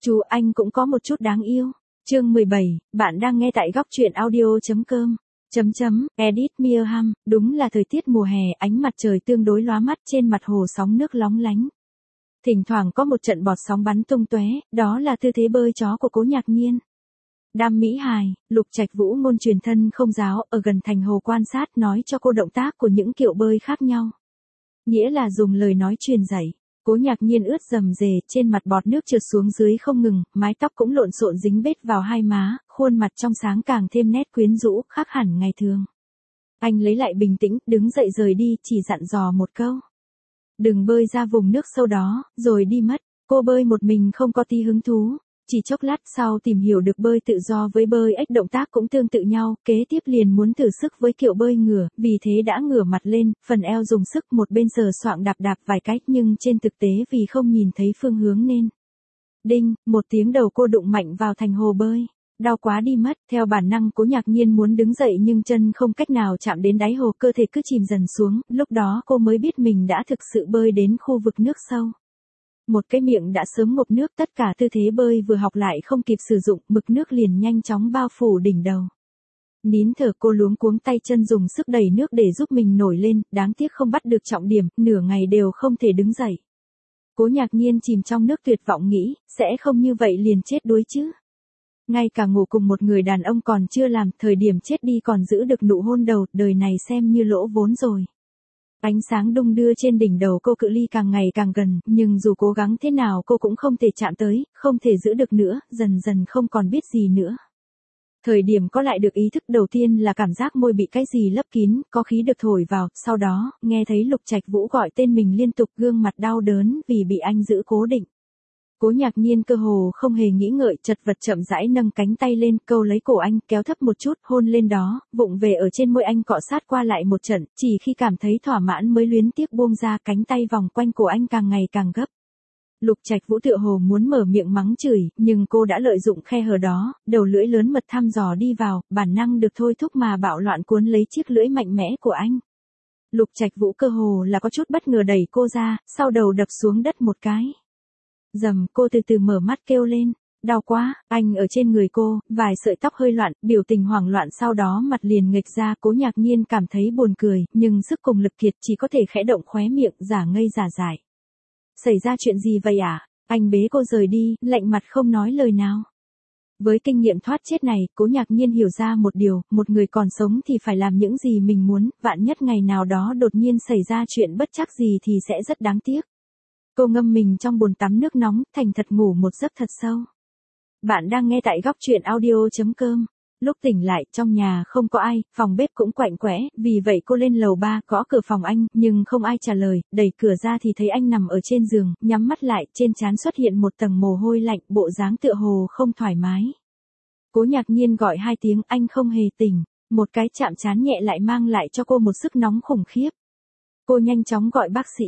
Chú anh cũng có một chút đáng yêu. Chương 17, bạn đang nghe tại góc truyện audio.com. Edit Mearham, đúng là thời tiết mùa hè, ánh mặt trời tương đối lóa mắt, trên mặt hồ sóng nước lóng lánh. Thỉnh thoảng có một trận bọt sóng bắn tung tóe, đó là tư thế bơi chó của Cố Nhạc Nhiên. Đam mỹ hài, Lục Trạch Vũ ngôn truyền thân không giáo, ở gần thành hồ quan sát nói cho cô động tác của những kiểu bơi khác nhau. Nghĩa là dùng lời nói truyền dạy. Cố Nhạc Nhiên ướt rầm rề, trên mặt bọt nước trượt xuống dưới không ngừng, mái tóc cũng lộn xộn dính bết vào hai má, khuôn mặt trong sáng càng thêm nét quyến rũ, khác hẳn ngày thường. Anh lấy lại bình tĩnh, đứng dậy rời đi, chỉ dặn dò một câu. Đừng bơi ra vùng nước sâu đó, rồi đi mất. Cô bơi một mình không có tí hứng thú. Chỉ chốc lát sau tìm hiểu được bơi tự do với bơi ếch động tác cũng tương tự nhau, kế tiếp liền muốn thử sức với kiểu bơi ngửa, vì thế đã ngửa mặt lên, phần eo dùng sức một bên sờ soạng đạp vài cách nhưng trên thực tế vì không nhìn thấy phương hướng nên. Đinh, một tiếng đầu cô đụng mạnh vào thành hồ bơi. Đau quá đi mất, theo bản năng Cố Nhạc Nhiên muốn đứng dậy nhưng chân không cách nào chạm đến đáy hồ, cơ thể cứ chìm dần xuống, lúc đó cô mới biết mình đã thực sự bơi đến khu vực nước sâu. Một cái miệng đã sớm ngộp nước, tất cả tư thế bơi vừa học lại không kịp sử dụng, mực nước liền nhanh chóng bao phủ đỉnh đầu. Nín thở cô luống cuống tay chân dùng sức đẩy nước để giúp mình nổi lên, đáng tiếc không bắt được trọng điểm, nửa ngày đều không thể đứng dậy. Cố Nhạc Nhiên chìm trong nước tuyệt vọng nghĩ, sẽ không như vậy liền chết đuối chứ. Ngay cả ngủ cùng một người đàn ông còn chưa làm, thời điểm chết đi còn giữ được nụ hôn đầu, đời này xem như lỗ vốn rồi. Ánh sáng đung đưa trên đỉnh đầu cô, cự ly càng ngày càng gần, nhưng dù cố gắng thế nào cô cũng không thể chạm tới, không thể giữ được nữa, dần dần không còn biết gì nữa. Thời điểm có lại được ý thức đầu tiên là cảm giác môi bị cái gì lấp kín, có khí được thổi vào, sau đó, nghe thấy Lục Trạch Vũ gọi tên mình liên tục, gương mặt đau đớn vì bị anh giữ cố định. Cố Nhạc Nhiên cơ hồ không hề nghĩ ngợi, chật vật chậm rãi nâng cánh tay lên, câu lấy cổ anh, kéo thấp một chút, hôn lên đó, vụng về ở trên môi anh cọ sát qua lại một trận, chỉ khi cảm thấy thỏa mãn mới luyến tiếc buông ra, cánh tay vòng quanh cổ anh càng ngày càng gấp. Lục Trạch Vũ tựa hồ muốn mở miệng mắng chửi, nhưng cô đã lợi dụng khe hở đó, đầu lưỡi lớn mật thăm dò đi vào, bản năng được thôi thúc mà bạo loạn cuốn lấy chiếc lưỡi mạnh mẽ của anh. Lục Trạch Vũ cơ hồ là có chút bất ngờ đẩy cô ra, sau đầu đập xuống đất một cái. Dầm, cô từ từ mở mắt kêu lên, đau quá, anh ở trên người cô, vài sợi tóc hơi loạn, biểu tình hoảng loạn, sau đó mặt liền nghệch ra. Cố Nhạc Nhiên cảm thấy buồn cười, nhưng sức cùng lực kiệt, chỉ có thể khẽ động khóe miệng, giả ngây giả dại. Xảy ra chuyện gì vậy à? Anh bế cô rời đi, lạnh mặt không nói lời nào. Với kinh nghiệm thoát chết này, Cố Nhạc Nhiên hiểu ra một điều, một người còn sống thì phải làm những gì mình muốn, vạn nhất ngày nào đó đột nhiên xảy ra chuyện bất trắc gì thì sẽ rất đáng tiếc. Cô ngâm mình trong bồn tắm nước nóng, thành thật ngủ một giấc thật sâu. Bạn đang nghe tại góc truyện audio.com. Lúc tỉnh lại, trong nhà không có ai, phòng bếp cũng quạnh quẽ, vì vậy cô lên lầu 3, gõ cửa phòng anh, nhưng không ai trả lời, đẩy cửa ra thì thấy anh nằm ở trên giường, nhắm mắt lại, trên trán xuất hiện một tầng mồ hôi lạnh, bộ dáng tựa hồ không thoải mái. Cố Nhạc Nhiên gọi 2 tiếng, anh không hề tỉnh, một cái chạm trán nhẹ lại mang lại cho cô một sức nóng khủng khiếp. Cô nhanh chóng gọi bác sĩ.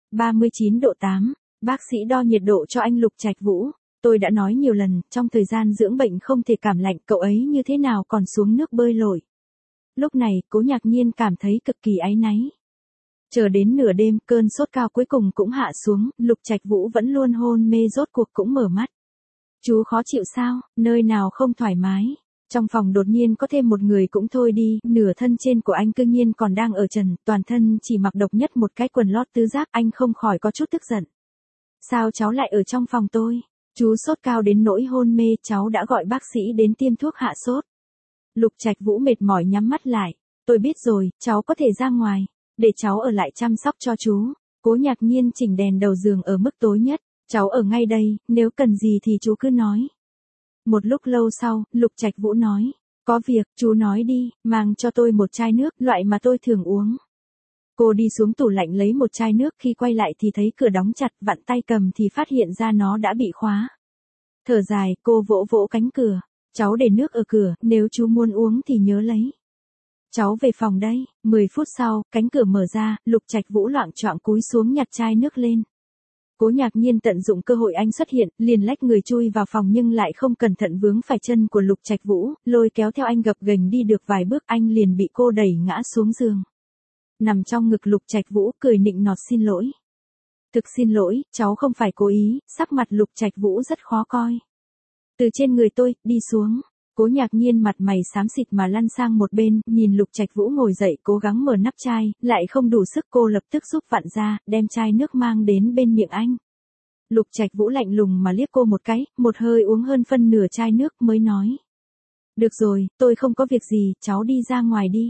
39 độ 8, bác sĩ đo nhiệt độ cho anh Lục Trạch Vũ. Tôi đã nói nhiều lần, trong thời gian dưỡng bệnh không thể cảm lạnh, cậu ấy như thế nào còn xuống nước bơi lội. Lúc này, Cố Nhạc Nhiên cảm thấy cực kỳ áy náy. Chờ đến nửa đêm, cơn sốt cao cuối cùng cũng hạ xuống, Lục Trạch Vũ vẫn luôn hôn mê rốt cuộc cũng mở mắt. Chú khó chịu sao, nơi nào không thoải mái? Trong phòng đột nhiên có thêm một người cũng thôi đi, nửa thân trên của anh cư nhiên còn đang ở trần, toàn thân chỉ mặc độc nhất một cái quần lót tứ giác, anh không khỏi có chút tức giận. Sao cháu lại ở trong phòng tôi? Chú sốt cao đến nỗi hôn mê, cháu đã gọi bác sĩ đến tiêm thuốc hạ sốt. Lục Trạch Vũ mệt mỏi nhắm mắt lại. Tôi biết rồi, cháu có thể ra ngoài, để cháu ở lại chăm sóc cho chú. Cố Nhạc Nhiên chỉnh đèn đầu giường ở mức tối nhất. Cháu ở ngay đây, nếu cần gì thì chú cứ nói. Một lúc lâu sau, Lục Trạch Vũ nói, có việc, chú nói đi, mang cho tôi một chai nước, loại mà tôi thường uống. Cô đi xuống tủ lạnh lấy một chai nước, khi quay lại thì thấy cửa đóng chặt, vặn tay cầm thì phát hiện ra nó đã bị khóa. Thở dài, cô vỗ vỗ cánh cửa, cháu để nước ở cửa, nếu chú muốn uống thì nhớ lấy. Cháu về phòng đây. 10 phút sau, cánh cửa mở ra, Lục Trạch Vũ loạng choạng cúi xuống nhặt chai nước lên. Cố Nhạc Nhiên tận dụng cơ hội anh xuất hiện, liền lách người chui vào phòng nhưng lại không cẩn thận vướng phải chân của Lục Trạch Vũ, lôi kéo theo anh gập ghềnh đi được vài bước, anh liền bị cô đẩy ngã xuống giường. Nằm trong ngực Lục Trạch Vũ, cười nịnh nọt xin lỗi. Thực xin lỗi, cháu không phải cố ý, sắc mặt Lục Trạch Vũ rất khó coi. Từ trên người tôi, đi xuống. Cố Nhạc Nhiên mặt mày xám xịt mà lăn sang một bên, nhìn Lục Trạch Vũ ngồi dậy cố gắng mở nắp chai, lại không đủ sức cô lập tức giúp vặn ra, đem chai nước mang đến bên miệng anh. Lục Trạch Vũ lạnh lùng mà liếc cô một cái, một hơi uống hơn phân nửa chai nước mới nói. Được rồi, tôi không có việc gì, cháu đi ra ngoài đi.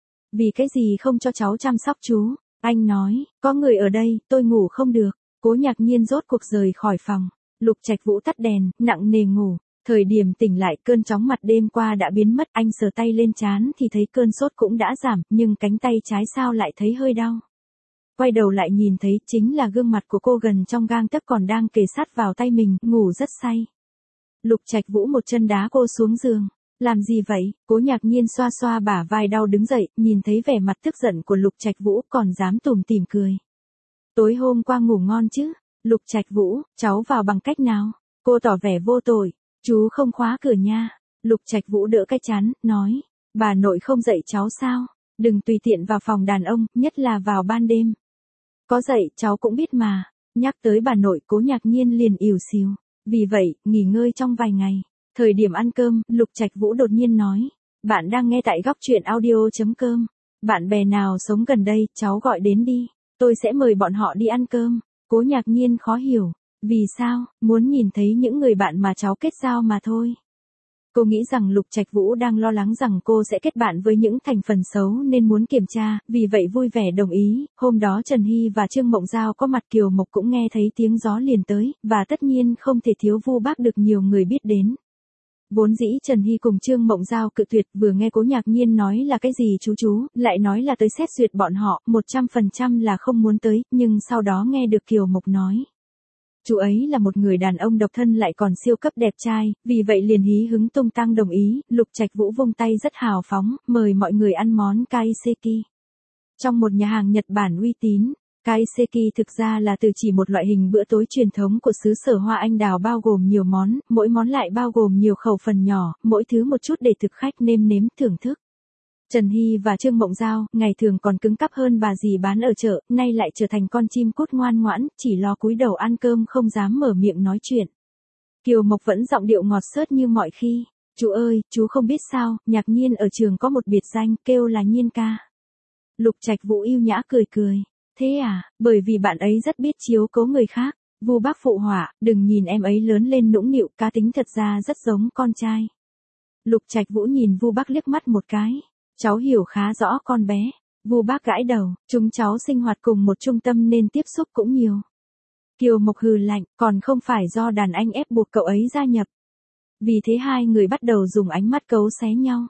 Vì cái gì không cho cháu chăm sóc chú? Anh nói, có người ở đây, tôi ngủ không được. Cố Nhạc Nhiên rốt cuộc rời khỏi phòng. Lục Trạch Vũ tắt đèn, nặng nề ngủ. Thời điểm tỉnh lại cơn chóng mặt đêm qua đã biến mất, anh sờ tay lên trán thì thấy cơn sốt cũng đã giảm, nhưng cánh tay trái sao lại thấy hơi đau. Quay đầu lại nhìn thấy chính là gương mặt của cô gần trong gang tấc còn đang kề sát vào tay mình, ngủ rất say. Lục Trạch Vũ một chân đá cô xuống giường. Làm gì vậy? Cố Nhạc Nhiên xoa xoa bả vai đau đứng dậy, nhìn thấy vẻ mặt tức giận của Lục Trạch Vũ còn dám tủm tỉm cười. Tối hôm qua ngủ ngon chứ? Lục Trạch Vũ, cháu vào bằng cách nào? Cô tỏ vẻ vô tội. Chú không khóa cửa nha. Lục Trạch Vũ đỡ cái chán, nói. Bà nội không dạy cháu sao? Đừng tùy tiện vào phòng đàn ông, nhất là vào ban đêm. Có dạy cháu cũng biết mà. Nhắc tới bà nội Cố Nhạc Nhiên liền ỉu xìu. Vì vậy, nghỉ ngơi trong vài ngày. Thời điểm ăn cơm, Lục Trạch Vũ đột nhiên nói. Bạn đang nghe tại gocchuyenaudio.com. Bạn bè nào sống gần đây, cháu gọi đến đi. Tôi sẽ mời bọn họ đi ăn cơm. Cố Nhạc Nhiên khó hiểu. Vì sao? Muốn nhìn thấy những người bạn mà cháu kết giao mà thôi. Cô nghĩ rằng Lục Trạch Vũ đang lo lắng rằng cô sẽ kết bạn với những thành phần xấu nên muốn kiểm tra, vì vậy vui vẻ đồng ý. Hôm đó Trần Hy và Trương Mộng Giao có mặt, Kiều Mộc cũng nghe thấy tiếng gió liền tới, và tất nhiên không thể thiếu Vu Bác được nhiều người biết đến. Vốn dĩ Trần Hy cùng Trương Mộng Giao cự tuyệt, vừa nghe Cố Nhạc Nhiên nói là cái gì chú, lại nói là tới xét duyệt bọn họ, 100% là không muốn tới, nhưng sau đó nghe được Kiều Mộc nói. Chú ấy là một người đàn ông độc thân lại còn siêu cấp đẹp trai, vì vậy liền hí hứng tung tăng đồng ý. Lục Trạch Vũ vung tay rất hào phóng, mời mọi người ăn món kaiseki. Trong một nhà hàng Nhật Bản uy tín, kaiseki thực ra là từ chỉ một loại hình bữa tối truyền thống của xứ sở Hoa Anh Đào bao gồm nhiều món, mỗi món lại bao gồm nhiều khẩu phần nhỏ, mỗi thứ một chút để thực khách nêm nếm thưởng thức. Trần Hy và Trương Mộng Giao, ngày thường còn cứng cắp hơn bà dì bán ở chợ, nay lại trở thành con chim cút ngoan ngoãn, chỉ lo cúi đầu ăn cơm không dám mở miệng nói chuyện. Kiều Mộc vẫn giọng điệu ngọt xớt như mọi khi. Chú ơi, chú không biết sao, Nhạc Nhiên ở trường có một biệt danh, kêu là Nhiên ca. Lục Trạch Vũ yêu nhã cười cười. Thế à, bởi vì bạn ấy rất biết chiếu cố người khác. Vu Bác phụ họa, đừng nhìn em ấy lớn lên nũng nịu, cá tính thật ra rất giống con trai. Lục Trạch Vũ nhìn Vu Bác liếc mắt một cái. Cháu hiểu khá rõ con bé. Vu Bác gãi đầu, chúng cháu sinh hoạt cùng một trung tâm nên tiếp xúc cũng nhiều. Kiều Mộc hừ lạnh, còn không phải do đàn anh ép buộc cậu ấy gia nhập. Vì thế hai người bắt đầu dùng ánh mắt cấu xé nhau.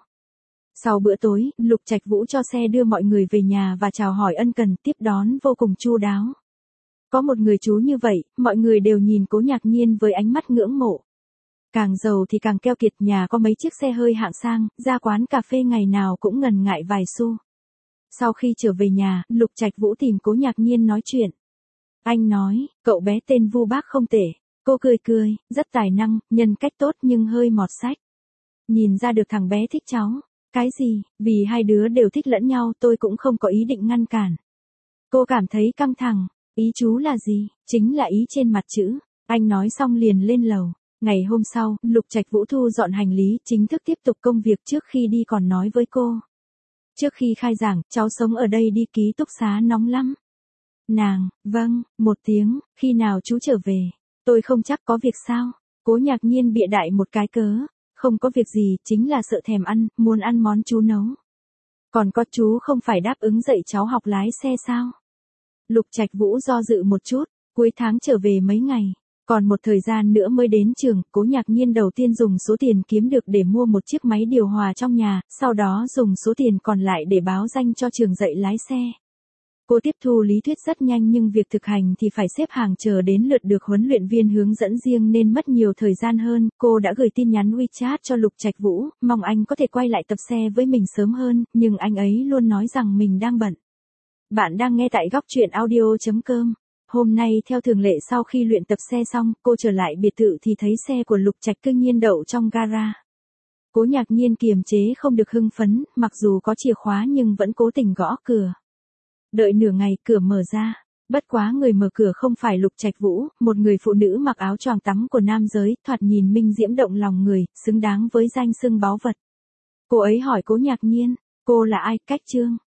Sau bữa tối, Lục Trạch Vũ cho xe đưa mọi người về nhà và chào hỏi ân cần, tiếp đón vô cùng chu đáo. Có một người chú như vậy, mọi người đều nhìn Cố Nhạc Nhiên với ánh mắt ngưỡng mộ. Càng giàu thì càng keo kiệt, nhà có mấy chiếc xe hơi hạng sang, ra quán cà phê ngày nào cũng ngần ngại vài xu. Sau khi trở về nhà, Lục Trạch Vũ tìm Cố Nhạc Nhiên nói chuyện. Anh nói, cậu bé tên Vu Bác không tệ. Cô cười cười, rất tài năng, nhân cách tốt nhưng hơi mọt sách. Nhìn ra được thằng bé thích cháu. Cái gì, vì hai đứa đều thích lẫn nhau tôi cũng không có ý định ngăn cản. Cô cảm thấy căng thẳng. Ý chú là gì? Chính là ý trên mặt chữ. Anh nói xong liền lên lầu. Ngày hôm sau, Lục Trạch Vũ thu dọn hành lý, chính thức tiếp tục công việc. Trước khi đi còn nói với cô. Trước khi khai giảng, cháu sống ở đây đi, ký túc xá nóng lắm. Nàng, vâng, một tiếng, khi nào chú trở về? Tôi không chắc, có việc sao? Cố Nhạc Nhiên bịa đại một cái cớ. Không có việc gì, chính là sợ thèm ăn, muốn ăn món chú nấu. Còn có, chú không phải đáp ứng dạy cháu học lái xe sao? Lục Trạch Vũ do dự một chút, cuối tháng trở về mấy ngày. Còn một thời gian nữa mới đến trường, Cố Nhạc Nhiên đầu tiên dùng số tiền kiếm được để mua một chiếc máy điều hòa trong nhà, sau đó dùng số tiền còn lại để báo danh cho trường dạy lái xe. Cô tiếp thu lý thuyết rất nhanh nhưng việc thực hành thì phải xếp hàng chờ đến lượt được huấn luyện viên hướng dẫn riêng nên mất nhiều thời gian hơn. Cô đã gửi tin nhắn WeChat cho Lục Trạch Vũ, mong anh có thể quay lại tập xe với mình sớm hơn, nhưng anh ấy luôn nói rằng mình đang bận. Bạn đang nghe tại gocchuyenaudio.com. Hôm nay theo thường lệ sau khi luyện tập xe xong, cô trở lại biệt thự thì thấy xe của Lục Trạch Cương Nhiên đậu trong gara. Cố Nhạc Nhiên kiềm chế không được hưng phấn, mặc dù có chìa khóa nhưng vẫn cố tình gõ cửa. Đợi nửa ngày cửa mở ra, Bất quá người mở cửa không phải Lục Trạch Vũ, một người phụ nữ mặc áo choàng tắm của nam giới, thoạt nhìn minh diễm động lòng người, xứng đáng với danh xưng báu vật. Cô ấy hỏi Cố Nhạc Nhiên, cô là ai, Cách Trương?